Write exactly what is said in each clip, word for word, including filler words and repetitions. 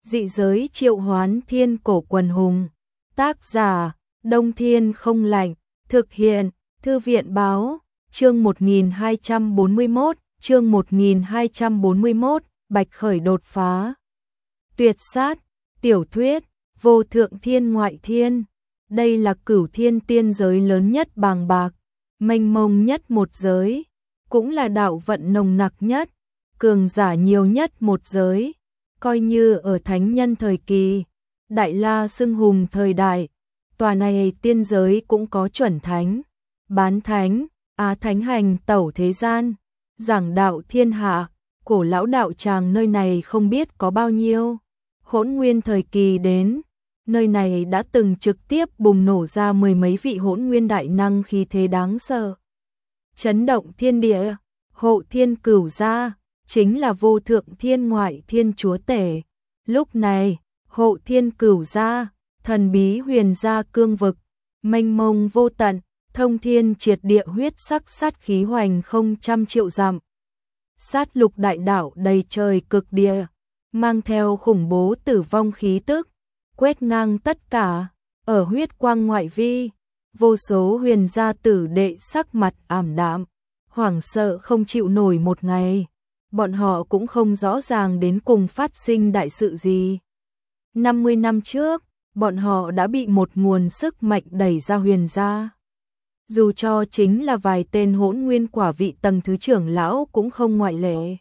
Dị giới triệu hoán thiên cổ quần hùng. Tác giả, Đông Thiên Không Lạnh. Thực hiện, Thư viện Báo. Chương một nghìn hai trăm bốn mươi mốt, chương một nghìn hai trăm bốn mươi mốt, Bạch Khởi đột phá. Tuyệt sát, tiểu thuyết, vô thượng thiên ngoại thiên. Đây là cửu thiên tiên giới lớn nhất bàng bạc, mênh mông nhất một giới, cũng là đạo vận nồng nặc nhất, cường giả nhiều nhất một giới. Coi như ở thánh nhân thời kỳ, Đại La xưng hùng thời đại, tòa này tiên giới cũng có chuẩn thánh, bán thánh, á thánh hành tẩu thế gian, giảng đạo thiên hạ, cổ lão đạo tràng nơi này không biết có bao nhiêu. Hỗn nguyên thời kỳ đến, nơi này đã từng trực tiếp bùng nổ ra mười mấy vị hỗn nguyên đại năng khí thế đáng sợ. Chấn động thiên địa, hộ thiên cửu gia, chính là vô thượng thiên ngoại thiên chúa tể. Lúc này, hộ thiên cửu gia, thần bí huyền gia cương vực, mênh mông vô tận, thông thiên triệt địa huyết sắc sát khí hoành không trăm triệu dặm. Sát lục đại đạo đầy trời cực địa, mang theo khủng bố tử vong khí tức, quét ngang tất cả. Ở huyết quang ngoại vi, vô số huyền gia tử đệ sắc mặt ảm đạm, hoảng sợ không chịu nổi một ngày. Bọn họ cũng không rõ ràng đến cùng phát sinh đại sự gì. năm mươi năm trước, bọn họ đã bị một nguồn sức mạnh đẩy ra huyền gia. Dù cho chính là vài tên hỗn nguyên quả vị tầng thứ trưởng lão cũng không ngoại lệ.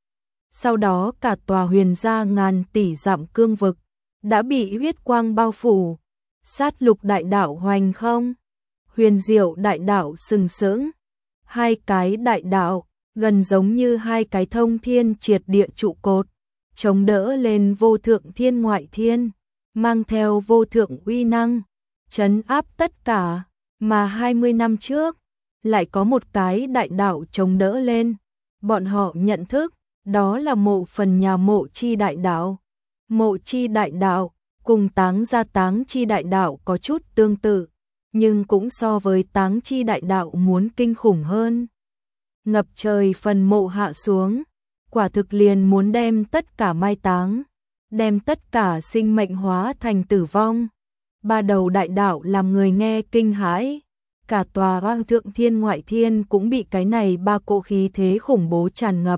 Sau đó cả tòa huyền gia ngàn tỷ dặm cương vực đã bị huyết quang bao phủ. Sát lục đại đạo hoành không, huyền diệu đại đạo sừng sững. Hai cái đại đạo gần giống như hai cái thông thiên triệt địa trụ cột, chống đỡ lên vô thượng thiên ngoại thiên, mang theo vô thượng uy năng, trấn áp tất cả. Mà hai mươi năm trước, lại có một cái đại đạo chống đỡ lên. Bọn họ nhận thức, đó là mộ phần nhà mộ chi đại đạo. Mộ chi đại đạo, cùng táng gia táng chi đại đạo có chút tương tự, nhưng cũng so với táng chi đại đạo muốn kinh khủng hơn. Ngập trời phần mộ hạ xuống, quả thực liền muốn đem tất cả mai táng, đem tất cả sinh mệnh hóa thành tử vong. Ba đầu đại đạo làm người nghe kinh hãi, cả tòa hoang thượng thiên ngoại thiên cũng bị cái này ba cỗ khí thế khủng bố tràn ngập.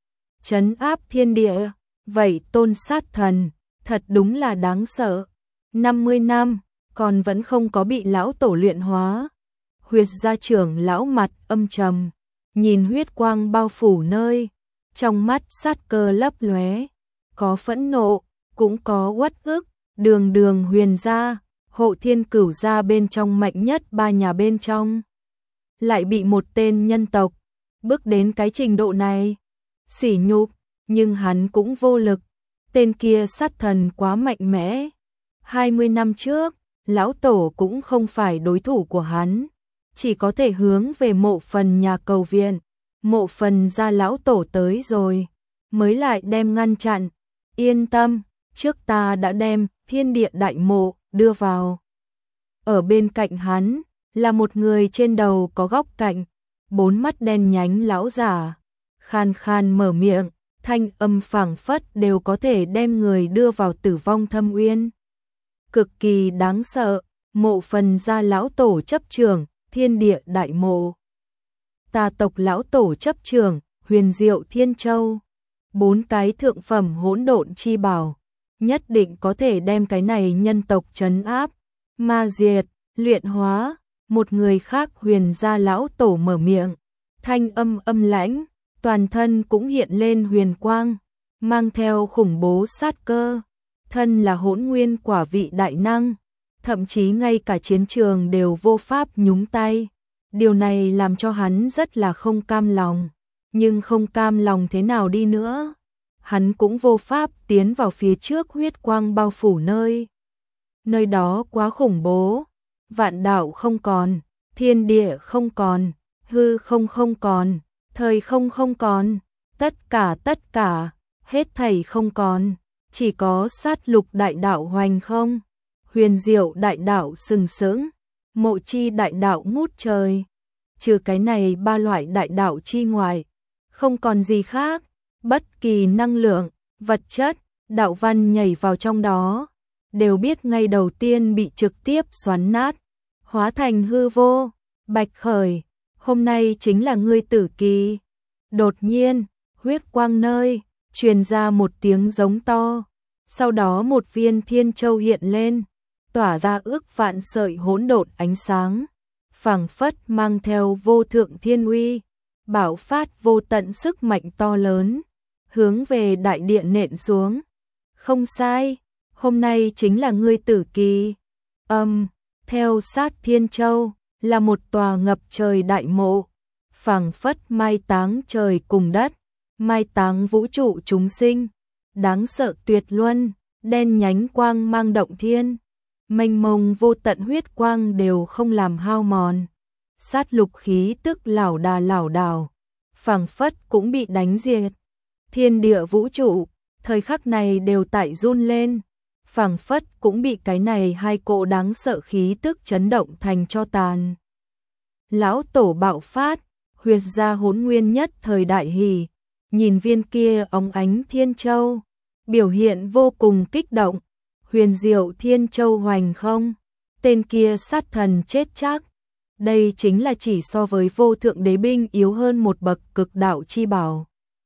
Trấn áp thiên địa, vậy tôn sát thần, thật đúng là đáng sợ. năm mươi năm, còn vẫn không có bị lão tổ luyện hóa. Huyết gia trưởng lão mặt âm trầm, nhìn huyết quang bao phủ nơi, trong mắt sát cơ lấp lóe, có phẫn nộ, cũng có uất ức. Đường đường huyền gia, hộ thiên cửu gia bên trong mạnh nhất ba nhà bên trong, lại bị một tên nhân tộc bước đến cái trình độ này, sỉ nhục. Nhưng hắn cũng vô lực, tên kia sát thần quá mạnh mẽ. hai mươi năm trước, lão tổ cũng không phải đối thủ của hắn, chỉ có thể hướng về mộ phần nhà cầu viện. Mộ phần gia lão tổ tới rồi, mới lại đem ngăn chặn. Yên tâm, trước ta đã đem thiên địa đại mộ đưa vào. Ở bên cạnh hắn, là một người trên đầu có góc cạnh, bốn mắt đen nhánh lão giả, khan khan mở miệng, thanh âm phảng phất đều có thể đem người đưa vào tử vong thâm uyên. Cực kỳ đáng sợ, mộ phần gia lão tổ chấp trường, thiên địa đại mộ. Tà tộc lão tổ chấp trường, huyền diệu thiên châu. Bốn cái thượng phẩm hỗn độn chi bảo, nhất định có thể đem cái này nhân tộc trấn áp, ma diệt, luyện hóa. Một người khác huyền gia lão tổ mở miệng, thanh âm âm lãnh, toàn thân cũng hiện lên huyền quang, mang theo khủng bố sát cơ. Thân là hỗn nguyên quả vị đại năng, thậm chí ngay cả chiến trường đều vô pháp nhúng tay. Điều này làm cho hắn rất là không cam lòng, nhưng không cam lòng thế nào đi nữa, hắn cũng vô pháp tiến vào phía trước huyết quang bao phủ nơi. Nơi đó quá khủng bố, vạn đạo không còn, thiên địa không còn, hư không không còn, thời không không còn, tất cả tất cả, hết thảy không còn, chỉ có sát lục đại đạo hoành không, huyền diệu đại đạo sừng sững, mộ chi đại đạo ngút trời. Trừ cái này ba loại đại đạo chi ngoài, không còn gì khác. Bất kỳ năng lượng, vật chất đạo văn nhảy vào trong đó, đều biết ngay đầu tiên bị trực tiếp xoắn nát, hóa thành hư vô. Bạch Khởi, hôm nay chính là ngươi tử kỳ. Đột nhiên, huyết quang nơi, truyền ra một tiếng giống to, sau đó một viên thiên châu hiện lên, tỏa ra ước vạn sợi hỗn độn ánh sáng, phảng phất mang theo vô thượng thiên uy, bạo phát vô tận sức mạnh to lớn, hướng về đại địa nện xuống. Không sai, hôm nay chính là ngươi tử kỳ. Âm, theo sát thiên châu, là một tòa ngập trời đại mộ, phảng phất mai táng trời cùng đất, mai táng vũ trụ chúng sinh, đáng sợ tuyệt luân, đen nhánh quang mang động thiên, mênh mông vô tận huyết quang đều không làm hao mòn. Sát lục khí tức lảo đà lảo đảo, phảng phất cũng bị đánh diệt. Thiên địa vũ trụ, thời khắc này đều tại run lên, phảng phất cũng bị cái này hai cỗ đáng sợ khí tức chấn động thành cho tàn. Lão tổ bạo phát, huyệt gia hỗn nguyên nhất thời đại hỉ, nhìn viên kia óng ánh thiên châu, biểu hiện vô cùng kích động. Huyền diệu thiên châu hoành không, tên kia sát thần chết chắc. Đây chính là chỉ so với vô thượng đế binh yếu hơn một bậc cực đạo chi bảo.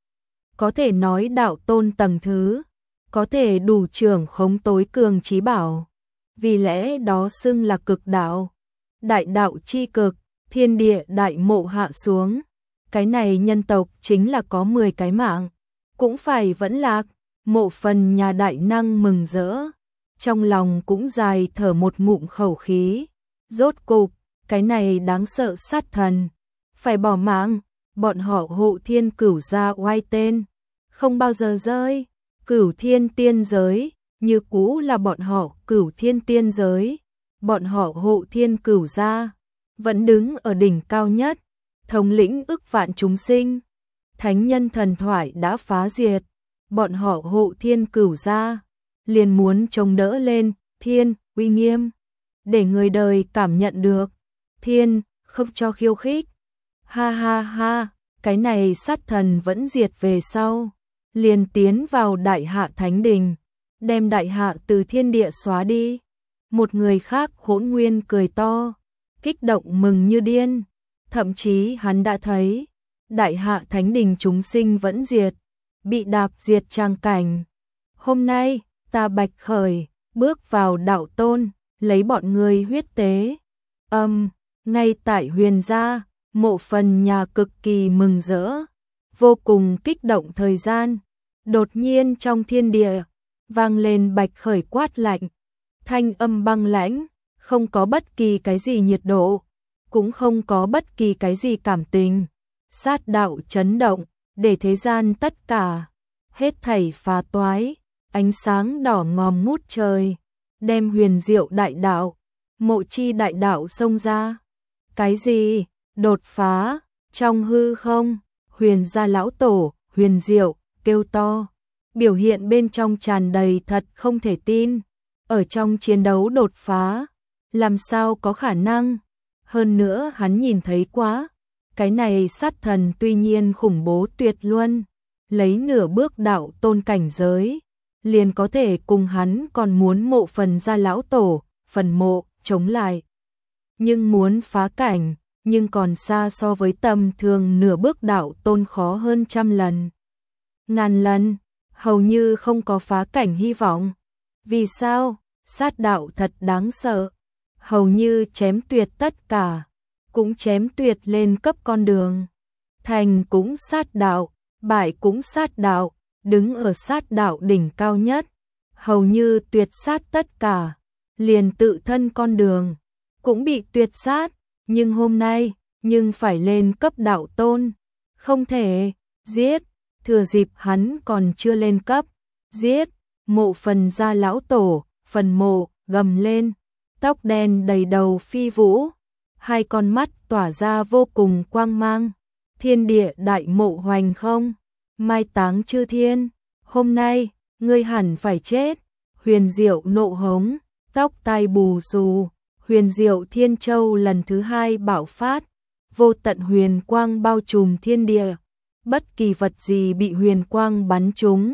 Có thể nói đạo tôn tầng thứ, có thể đủ trưởng khống tối cường chí bảo. Vì lẽ đó xưng là cực đạo, đại đạo chi cực, thiên địa đại mộ hạ xuống. Cái này nhân tộc chính là có mười cái mạng, cũng phải vẫn lạc. Mộ phần nhà đại năng mừng rỡ, trong lòng cũng dài thở một ngụm khẩu khí. Rốt cục, cái này đáng sợ sát thần, phải bỏ mạng. Bọn họ Hộ Thiên Cửu gia oai tên, không bao giờ rơi. Cửu Thiên tiên giới, như cũ là bọn họ Cửu Thiên tiên giới. Bọn họ Hộ Thiên Cửu gia, vẫn đứng ở đỉnh cao nhất, thống lĩnh ức vạn chúng sinh. Thánh nhân thần thoại đã phá diệt, bọn họ Hộ Thiên Cửu gia, liền muốn chống đỡ lên thiên uy nghiêm, để người đời cảm nhận được thiên không cho khiêu khích. Ha ha ha, cái này sát thần vẫn diệt về sau, liền tiến vào đại hạ thánh đình, đem đại hạ từ thiên địa xóa đi. Một người khác Hỗn Nguyên cười to, kích động mừng như điên, thậm chí hắn đã thấy đại hạ thánh đình chúng sinh vẫn diệt, bị đạp diệt trang cảnh. Hôm nay, ta Bạch Khởi, bước vào đạo tôn, lấy bọn người huyết tế. Âm, ngay tại Huyền gia, mộ phần nhà cực kỳ mừng rỡ, vô cùng kích động thời gian. Đột nhiên trong thiên địa, vang lên Bạch Khởi quát lạnh, thanh âm băng lãnh, không có bất kỳ cái gì nhiệt độ, cũng không có bất kỳ cái gì cảm tình. Sát đạo chấn động, để thế gian tất cả, hết thảy phá toái, ánh sáng đỏ ngòm ngút trời, đem huyền diệu đại đạo, mộ chi đại đạo xông ra. Cái gì? Đột phá, trong hư không, Huyền gia lão tổ, Huyền Diệu, kêu to, biểu hiện bên trong tràn đầy thật không thể tin. Ở trong chiến đấu đột phá, làm sao có khả năng? Hơn nữa hắn nhìn thấy quá, cái này sát thần tuy nhiên khủng bố tuyệt luân, lấy nửa bước đạo tôn cảnh giới, liền có thể cùng hắn còn muốn mộ phần gia lão tổ, phần mộ, chống lại. Nhưng muốn phá cảnh, nhưng còn xa so với tầm thường nửa bước đạo tôn khó hơn trăm lần. Ngàn lần, hầu như không có phá cảnh hy vọng. Vì sao? Sát đạo thật đáng sợ, hầu như chém tuyệt tất cả, cũng chém tuyệt lên cấp con đường. Thành cũng sát đạo, bại cũng sát đạo, đứng ở sát đạo đỉnh cao nhất, hầu như tuyệt sát tất cả, liền tự thân con đường cũng bị tuyệt sát. Nhưng hôm nay, nhưng phải lên cấp đạo tôn, không thể, giết, thừa dịp hắn còn chưa lên cấp, giết. Mộ phần gia lão tổ, phần mộ, gầm lên, tóc đen đầy đầu phi vũ, hai con mắt tỏa ra vô cùng quang mang, thiên địa đại mộ hoành không, mai táng chư thiên, hôm nay, ngươi hẳn phải chết. Huyền Diệu nộ hống, tóc tai bù xù. Huyền Diệu Thiên Châu lần thứ hai bạo phát, vô tận huyền quang bao trùm thiên địa, bất kỳ vật gì bị huyền quang bắn trúng,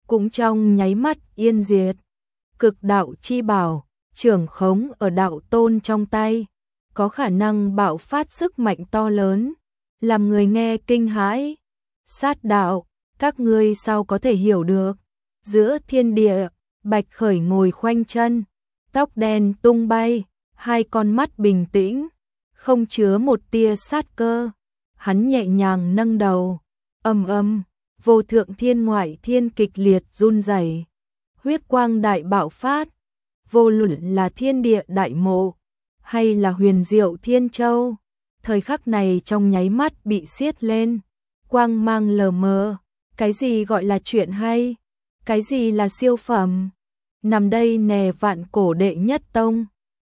cũng trong nháy mắt yên diệt. Cực đạo chi bảo, trưởng khống ở đạo tôn trong tay, có khả năng bạo phát sức mạnh to lớn, làm người nghe kinh hãi. Sát đạo, các ngươi sao có thể hiểu được? Giữa thiên địa, Bạch Khởi ngồi khoanh chân, tóc đen tung bay, hai con mắt bình tĩnh, không chứa một tia sát cơ. Hắn nhẹ nhàng nâng đầu, ầm ầm, vô thượng thiên ngoại thiên kịch liệt run rẩy, huyết quang đại bạo phát, vô luận là thiên địa đại mộ hay là huyền diệu thiên châu, thời khắc này trong nháy mắt bị xiết lên, quang mang lờ mờ. Cái gì gọi là chuyện hay? Cái gì là siêu phẩm? Nằm đây nè vạn cổ đệ nhất tông.